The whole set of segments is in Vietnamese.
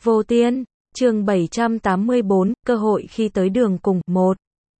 Vô Tiên, chương 784, cơ hội khi tới đường cùng, 1.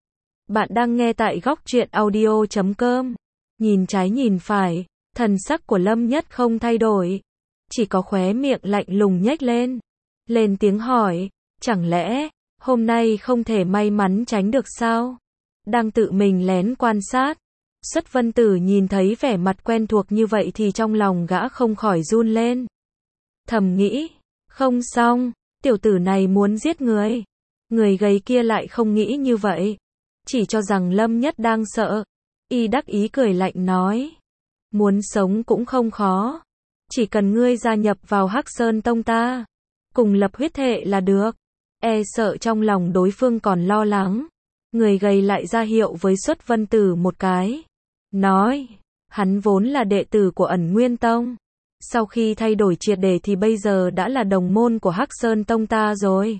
Bạn đang nghe tại góc truyện audio.com. Nhìn trái nhìn phải, thần sắc của Lâm Nhất không thay đổi. Chỉ có khóe miệng lạnh lùng nhếch lên. Lên tiếng hỏi, chẳng lẽ, hôm nay không thể may mắn tránh được sao? Đang tự mình lén quan sát. Xuất Vân Tử nhìn thấy vẻ mặt quen thuộc như vậy thì trong lòng gã không khỏi run lên. Thầm nghĩ, không xong, tiểu tử này muốn giết người. Người gầy kia lại không nghĩ như vậy. Chỉ cho rằng Lâm Nhất đang sợ. Y đắc ý cười lạnh nói. Muốn sống cũng không khó. Chỉ cần ngươi gia nhập vào Hắc Sơn Tông ta. Cùng lập huyết thệ là được. E sợ trong lòng đối phương còn lo lắng. Người gầy lại ra hiệu với Xuất Vân Tử một cái. Nói, hắn vốn là đệ tử của Ẩn Nguyên Tông. Sau khi thay đổi triệt để thì bây giờ đã là đồng môn của Hắc Sơn Tông ta rồi.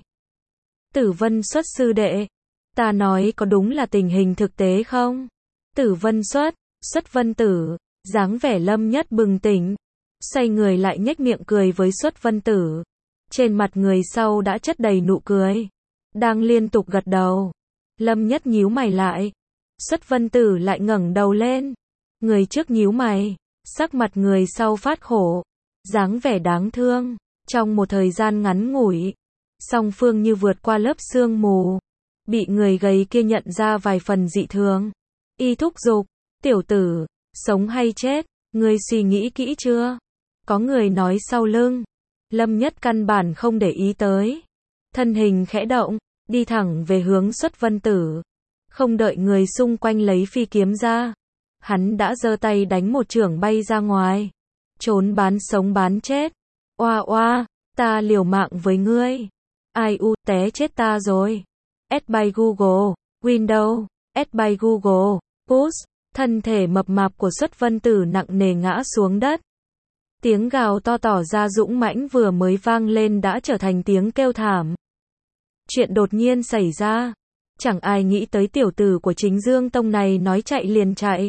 Tử Vân Xuất sư đệ, ta nói có đúng là tình hình thực tế không? Tử Vân Xuất Vân Tử, dáng vẻ Lâm Nhất bừng tỉnh, xoay người lại nhếch miệng cười với Xuất Vân Tử. Trên mặt người sau đã chất đầy nụ cười, đang liên tục gật đầu. Lâm Nhất nhíu mày lại, Xuất Vân Tử lại ngẩng đầu lên. Người trước nhíu mày, sắc mặt người sau phát khổ, dáng vẻ đáng thương. Trong một thời gian ngắn ngủi, song phương như vượt qua lớp sương mù, bị người gầy kia nhận ra vài phần dị thường. Y thúc giục, tiểu tử, sống hay chết, ngươi suy nghĩ kỹ chưa? Có người nói sau lưng. Lâm Nhất căn bản không để ý tới. Thân hình khẽ động, đi thẳng về hướng Xuất Vân Tử. Không đợi người xung quanh lấy phi kiếm ra, hắn đã giơ tay đánh một chưởng bay ra ngoài. Trốn bán sống bán chết. Oa oa, ta liều mạng với ngươi. Ai u, té chết ta rồi. Add by Google, Windows, add by Google, push. Thân thể mập mạp của Xuất Vân Tử nặng nề ngã xuống đất. Tiếng gào to tỏ ra dũng mãnh vừa mới vang lên đã trở thành tiếng kêu thảm. Chuyện đột nhiên xảy ra. Chẳng ai nghĩ tới tiểu tử của Chính Dương Tông này nói chạy liền chạy.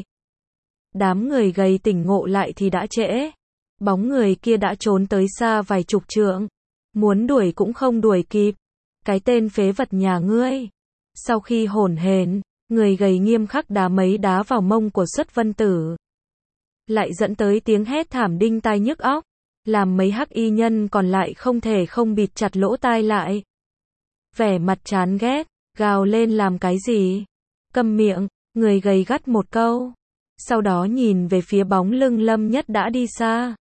Đám người gầy tỉnh ngộ lại thì đã trễ. Bóng người kia đã trốn tới xa vài chục trượng. Muốn đuổi cũng không đuổi kịp. Cái tên phế vật nhà ngươi. Sau khi hổn hển, người gầy nghiêm khắc đá mấy đá vào mông của Xuất Vân Tử. Lại dẫn tới tiếng hét thảm đinh tai nhức óc. Làm mấy hắc y nhân còn lại không thể không bịt chặt lỗ tai lại. Vẻ mặt chán ghét, gào lên làm cái gì? Câm miệng, người gầy gắt một câu. Sau đó nhìn về phía bóng lưng Lâm Nhất đã đi xa.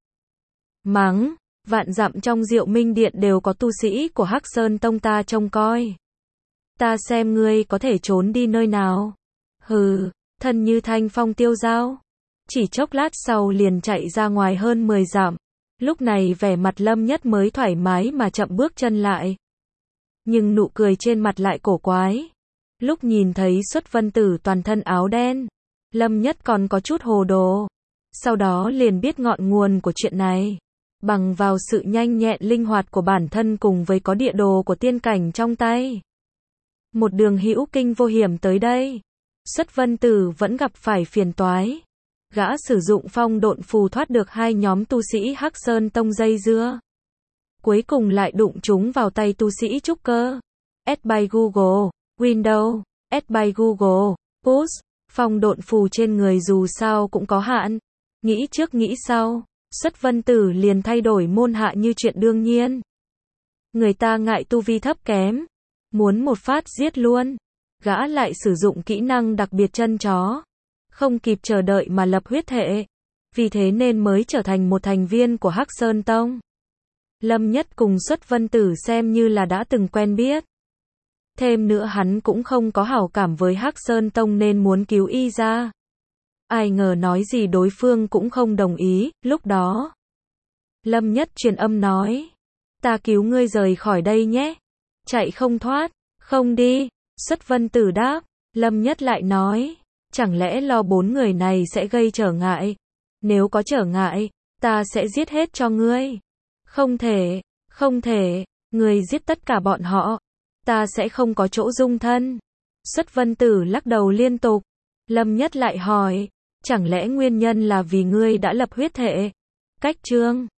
Mắng, vạn dặm trong Diệu Minh Điện đều có tu sĩ của Hắc Sơn Tông ta trông coi. Ta xem ngươi có thể trốn đi nơi nào. Hừ, thân như thanh phong tiêu dao. Chỉ chốc lát sau liền chạy ra ngoài hơn 10 dặm. Lúc này vẻ mặt Lâm Nhất mới thoải mái mà chậm bước chân lại. Nhưng nụ cười trên mặt lại cổ quái. Lúc nhìn thấy Xuất Vân Tử toàn thân áo đen, Lâm Nhất còn có chút hồ đồ. Sau đó liền biết ngọn nguồn của chuyện này. Bằng vào sự nhanh nhẹn linh hoạt của bản thân cùng với có địa đồ của tiên cảnh trong tay. Một đường hữu kinh vô hiểm tới đây. Xuất Vân Tử vẫn gặp phải phiền toái. Gã sử dụng phong độn phù thoát được hai nhóm tu sĩ Hắc Sơn Tông dây dưa. Cuối cùng lại đụng chúng vào tay tu sĩ trúc cơ. Add by Google, Windows, add by Google, push. Phong độn phù trên người dù sao cũng có hạn. Nghĩ trước nghĩ sau, Xuất Vân Tử liền thay đổi môn hạ như chuyện đương nhiên. Người ta ngại tu vi thấp kém, muốn một phát giết luôn. Gã lại sử dụng kỹ năng đặc biệt chân chó. Không kịp chờ đợi mà lập huyết thệ. Vì thế nên mới trở thành một thành viên của Hắc Sơn Tông. Lâm Nhất cùng Xuất Vân Tử xem như là đã từng quen biết. Thêm nữa hắn cũng không có hảo cảm với Hắc Sơn Tông nên muốn cứu y ra. Ai ngờ nói gì đối phương cũng không đồng ý, lúc đó. Lâm Nhất truyền âm nói. Ta cứu ngươi rời khỏi đây nhé. Chạy không thoát, không đi. Xuất Vân Tử đáp. Lâm Nhất lại nói. Chẳng lẽ lo 4 người này sẽ gây trở ngại? Nếu có trở ngại, ta sẽ giết hết cho ngươi. Không thể, ngươi giết tất cả bọn họ. Ta sẽ không có chỗ dung thân. Xuất Vân Tử lắc đầu liên tục. Lâm Nhất lại hỏi. Chẳng lẽ nguyên nhân là vì ngươi đã lập huyết thệ? Cách chương